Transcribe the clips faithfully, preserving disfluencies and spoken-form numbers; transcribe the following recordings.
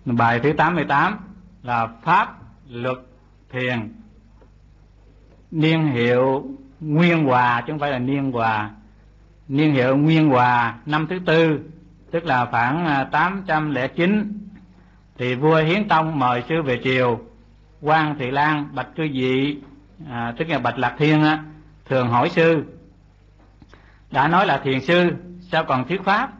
Bài thứ tám mươi tám là pháp luật thiền niên hiệu Nguyên Hòa, chứ không phải là Niên Hòa. Niên hiệu Nguyên Hòa năm thứ tư, tức là khoảng tám trăm lẻ chín, thì vua Hiến Tông mời sư về triều. Quan Thị Lan bạch cư vị, à, tức là bạch Lạc Thiên á, thường hỏi sư: đã nói là thiền sư, sao còn thuyết pháp?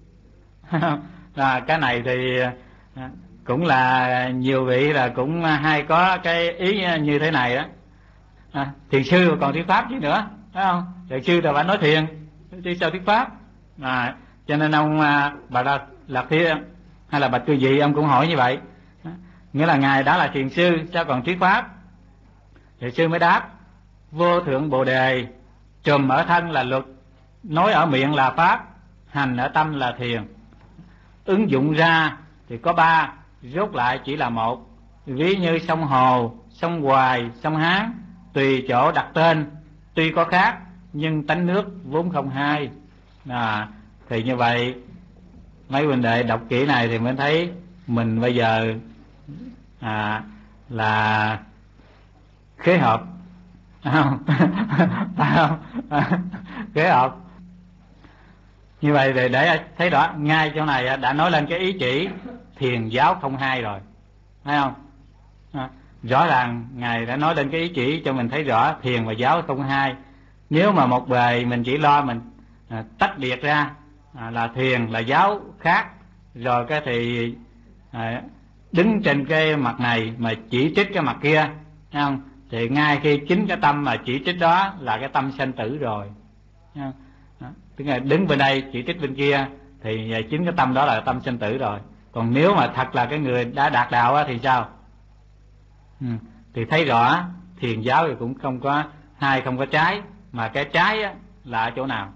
À, cái này thì à, cũng là nhiều vị là cũng hay có cái ý như thế này đó. À, thiền sư còn thuyết pháp gì nữa, phải không? Thiền sư là phải nói thiền, chứ sao thuyết pháp? À, cho nên ông à, bà Lạc, Lạc Thiên hay là bạch cư vị, ông cũng hỏi như vậy. À, nghĩa là ngài đã là thiền sư, sao còn thuyết pháp? Thiền sư mới đáp: vô thượng bồ đề, trùm ở thân là luật, nói ở miệng là pháp, hành ở tâm là thiền. Ứng dụng ra thì có ba, rốt lại chỉ là một. Ví như sông Hồ, sông Hoài, sông Hán, tùy chỗ đặt tên, tuy có khác nhưng tánh nước vốn không hai. À, thì như vậy mấy huynh đệ đọc kỹ này thì mới thấy mình bây giờ à, là khế hợp, không? Không? Khế hợp. Như vậy thì để thấy rõ ngay chỗ này đã nói lên cái ý chỉ thiền giáo không hai rồi, thấy không? À, rõ ràng ngài đã nói lên cái ý chỉ cho mình thấy rõ thiền và giáo không hai. Nếu mà một bề mình chỉ lo mình à, tách biệt ra à, là thiền là giáo khác, rồi cái thì à, đứng trên cái mặt này mà chỉ trích cái mặt kia, thấy không? Thì ngay khi chính cái tâm mà chỉ trích đó là cái tâm sanh tử rồi, thấy không? Đó. Tức là đứng bên đây chỉ trích bên kia thì chính cái tâm đó là tâm sanh tử rồi. Còn nếu mà thật là cái người đã đạt đạo á, thì sao? Ừ. Thì thấy rõ thiền giáo thì cũng không có hai, không có trái, mà cái trái á, là ở chỗ nào?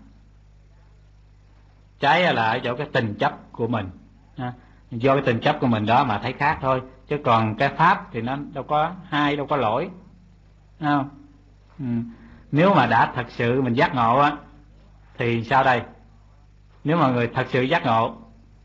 Trái là ở chỗ cái tình chấp của mình. À, do cái tình chấp của mình đó mà thấy khác thôi, chứ còn cái pháp thì nó đâu có hai, đâu có lỗi, không? Ừ. Nếu mà đã thật sự mình giác ngộ á thì sao đây? Nếu mà người thật sự giác ngộ,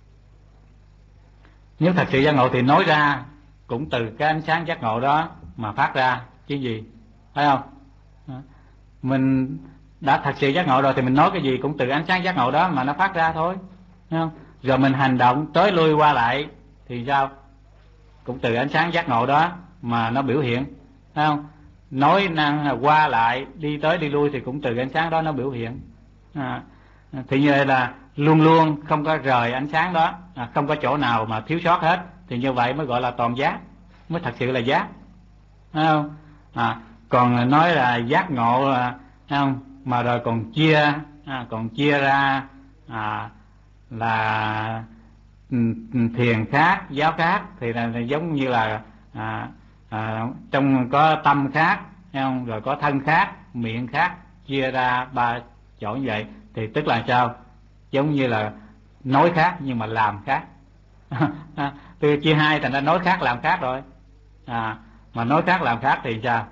nếu thật sự giác ngộ thì nói ra cũng từ cái ánh sáng giác ngộ đó mà phát ra chứ gì, phải không? Mình đã thật sự giác ngộ rồi thì mình nói cái gì cũng từ ánh sáng giác ngộ đó mà nó phát ra thôi, thấy không? Rồi mình hành động tới lui qua lại thì sao? Cũng từ ánh sáng giác ngộ đó mà nó biểu hiện, thấy không? Nói năng qua lại, đi tới đi lui thì cũng từ ánh sáng đó nó biểu hiện. À, thì như vậy là luôn luôn không có rời ánh sáng đó, à, không có chỗ nào mà thiếu sót hết, thì như vậy mới gọi là toàn giác, mới thật sự là giác, thấy không? À, còn nói là giác ngộ là, thấy không? Mà rồi còn chia, à, còn chia ra à, là thiền khác, giáo khác, thì là, là giống như là à, à, trong có tâm khác, thấy không? Rồi có thân khác, miệng khác, chia ra ba chỗ như vậy thì tức là sao? Giống như là nói khác nhưng mà làm khác. Từ chia hai thành ra nói khác làm khác rồi. À, mà nói khác làm khác thì sao?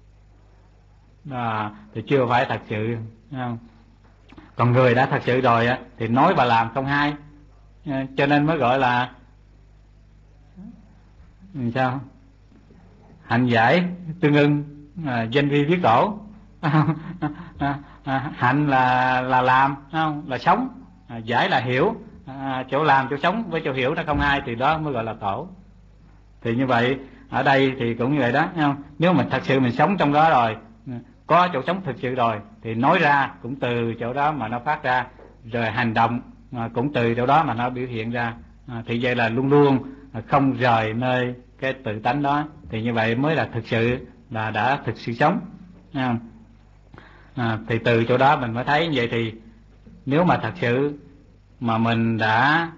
À, thì chưa phải thật sự, không? Còn người đã thật sự rồi á thì nói và làm không hai, à, cho nên mới gọi là sao? Hạnh giải tương ưng, à, danh vi viết cổ. À, à, hạnh là là làm, không? Là sống, à, giải là hiểu, à, chỗ làm chỗ sống với chỗ hiểu nó không hai thì đó mới gọi là tổ. Thì như vậy ở đây thì cũng như vậy đó, không? Nếu mình thật sự mình sống trong đó rồi, có chỗ sống thực sự rồi thì nói ra cũng từ chỗ đó mà nó phát ra, rồi hành động cũng từ chỗ đó mà nó biểu hiện ra, à, thì vậy là luôn luôn không rời nơi cái tự tánh đó, thì như vậy mới là thực sự là đã thực sự sống, không? À, thì từ chỗ đó mình mới thấy như vậy. Thì nếu mà thật sự mà mình đã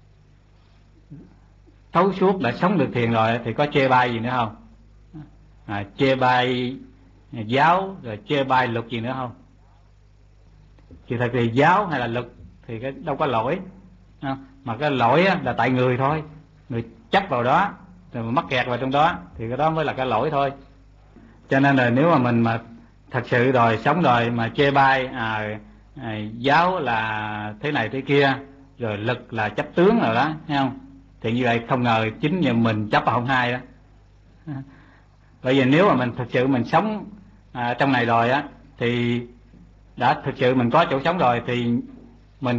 thấu suốt, đã sống được thiền rồi thì có chê bai gì nữa không? À, chê bai giáo rồi chê bai luật gì nữa không? Thì thật thì giáo hay là luật thì cái đâu có lỗi, không? Mà cái lỗi là tại người thôi, người chấp vào đó rồi mà mắc kẹt vào trong đó thì cái đó mới là cái lỗi thôi. Cho nên là nếu mà mình mà thật sự rồi sống rồi mà chê bai à, à, giáo là thế này thế kia, rồi lực là chấp tướng rồi đó, thấy không? Thì như vậy không ngờ chính nhờ mình chấp vào không hai đó. Bởi vì nếu mà mình thực sự mình sống à, trong này rồi á, thì đã thực sự mình có chỗ sống rồi, thì mình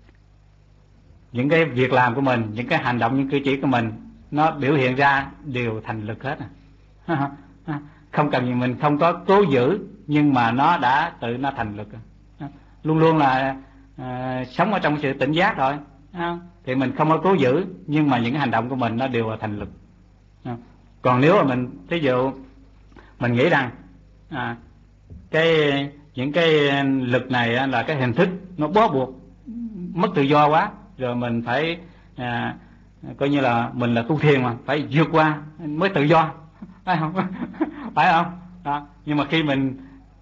những cái việc làm của mình, những cái hành động, những cử chỉ của mình nó biểu hiện ra đều thành lực hết à. Không cần gì mình không có cố giữ, nhưng mà nó đã tự nó thành lực. Luôn luôn là à, sống ở trong sự tỉnh giác rồi, thì mình không có cố giữ, nhưng mà những cái hành động của mình nó đều là thành lực. Còn nếu mà mình ví dụ mình nghĩ rằng à, cái những cái lực này là cái hình thức nó bó buộc, mất tự do quá, rồi mình phải à, coi như là mình là tu thiền mà phải vượt qua mới tự do, phải không? Phải không? Đó. Nhưng mà khi mình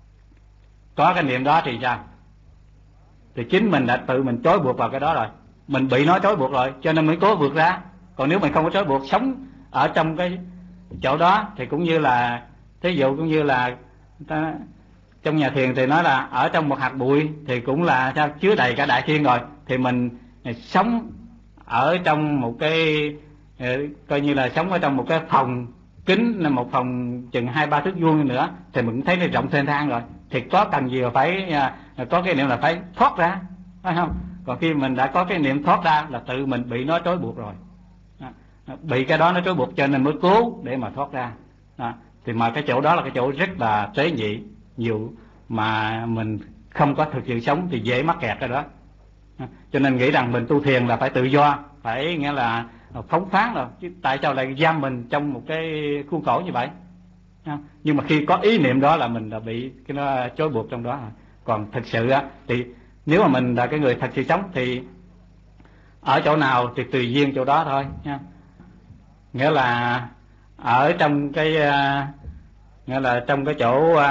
có cái niệm đó thì sao? Thì chính mình đã tự mình trói buộc vào cái đó rồi, mình bị nó trói buộc rồi, cho nên mới cố vượt ra. Còn nếu mình không có trói buộc, sống ở trong cái chỗ đó thì cũng như là, thí dụ cũng như là ta, trong nhà thiền thì nói là ở trong một hạt bụi thì cũng là sao chứa đầy cả đại thiên rồi. Thì mình sống ở trong một cái coi như là sống ở trong một cái phòng kính, là một phòng chừng hai ba thước vuông nữa, thì mình cũng thấy nó rộng thênh thang rồi. Thì có cần gì mà phải có cái niệm là phải thoát ra, phải không? Còn khi mình đã có cái niệm thoát ra là tự mình bị nó trói buộc rồi, bị cái đó nó trói buộc cho nên mới cố để mà thoát ra. Đó. Thì mà cái chỗ đó là cái chỗ rất là tế nhị, nhiều mà mình không có thực sự sống thì dễ mắc kẹt cái đó. Cho nên nghĩ rằng mình tu thiền là phải tự do, phải nghĩa là phóng khoáng rồi, chứ tại sao lại giam mình trong một cái khuôn khổ như vậy? Nhưng mà khi có ý niệm đó là mình đã bị cái nó trói buộc trong đó rồi. Còn thực sự á, thì nếu mà mình là cái người thật sự sống thì ở chỗ nào thì tùy duyên chỗ đó thôi nha. Nghĩa là ở trong cái uh, nghĩa là trong cái chỗ uh,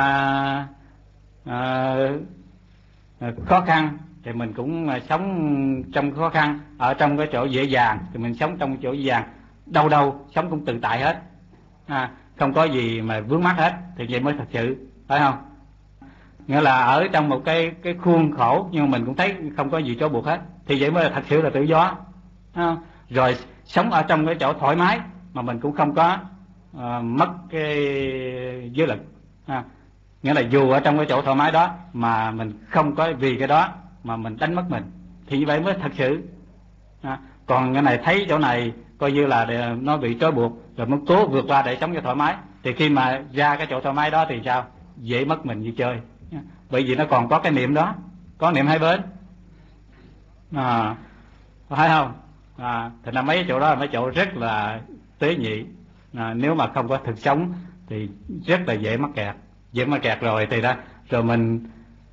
uh, khó khăn thì mình cũng sống trong khó khăn, ở trong cái chỗ dễ dàng thì mình sống trong chỗ dễ dàng, đâu đâu sống cũng tự tại hết, à, không có gì mà vướng mắc hết, thì vậy mới thật sự, phải không? Nghĩa là ở trong một cái cái khuôn khổ nhưng mà mình cũng thấy không có gì trói buộc hết, thì vậy mới là thật sự là tự do, à, rồi sống ở trong cái chỗ thoải mái mà mình cũng không có uh, mất cái giới lực, à, nghĩa là dù ở trong cái chỗ thoải mái đó mà mình không có vì cái đó mà mình đánh mất mình, thì như vậy mới thật sự, à, còn cái này thấy chỗ này coi như là nó bị trói buộc rồi muốn cố vượt qua để sống cho thoải mái, thì khi mà ra cái chỗ thoải mái đó thì sao? Dễ mất mình như chơi, bởi vì nó còn có cái niệm đó, có niệm hai bên, à, phải không? À, thì là mấy chỗ đó là mấy chỗ rất là tế nhị, à, nếu mà không có thực sống thì rất là dễ mắc kẹt, dễ mắc kẹt rồi thì đó, rồi mình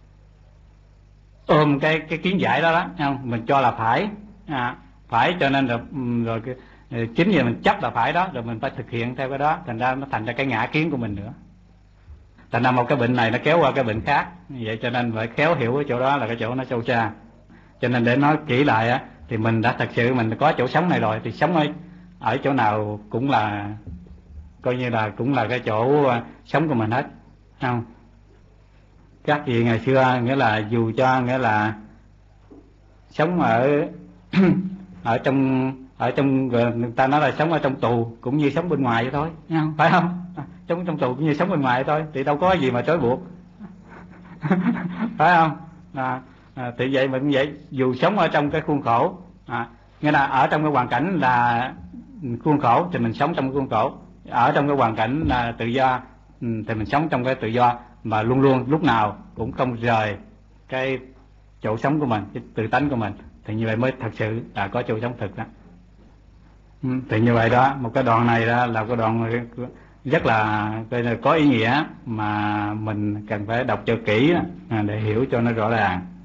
ôm cái cái kiến giải đó đó, không? Mình cho là phải, à, phải cho nên rồi, rồi cái, chính vì mình chấp là phải đó, rồi mình phải thực hiện theo cái đó, thành ra nó thành ra cái ngã kiến của mình nữa. Thành ra một cái bệnh này nó kéo qua cái bệnh khác, vậy cho nên phải khéo hiểu cái chỗ đó là cái chỗ nó sâu xa. Cho nên để nói kỹ lại á, thì mình đã thật sự mình có chỗ sống này rồi, thì sống ở ở chỗ nào cũng là coi như là cũng là cái chỗ sống của mình hết, không? Các vị ngày xưa nghĩa là dù cho nghĩa là sống ở ở trong ở trong người ta nói là sống ở trong tù cũng như sống bên ngoài vậy thôi, không? Phải không? Sống trong tù cũng như sống bên ngoài thôi, thì đâu có gì mà trói buộc, phải không? À, à, thì vậy mình cũng vậy, dù sống ở trong cái khuôn khổ, à, nghĩa là ở trong cái hoàn cảnh là khuôn khổ thì mình sống trong cái khuôn khổ, ở trong cái hoàn cảnh là tự do thì mình sống trong cái tự do, mà luôn luôn lúc nào cũng không rời cái chỗ sống của mình, cái tự tánh của mình, thì như vậy mới thật sự là có chỗ sống thực đó. Thì như vậy đó, một cái đoạn này đó là cái đoạn rất là có ý nghĩa mà mình cần phải đọc cho kỹ để hiểu cho nó rõ ràng.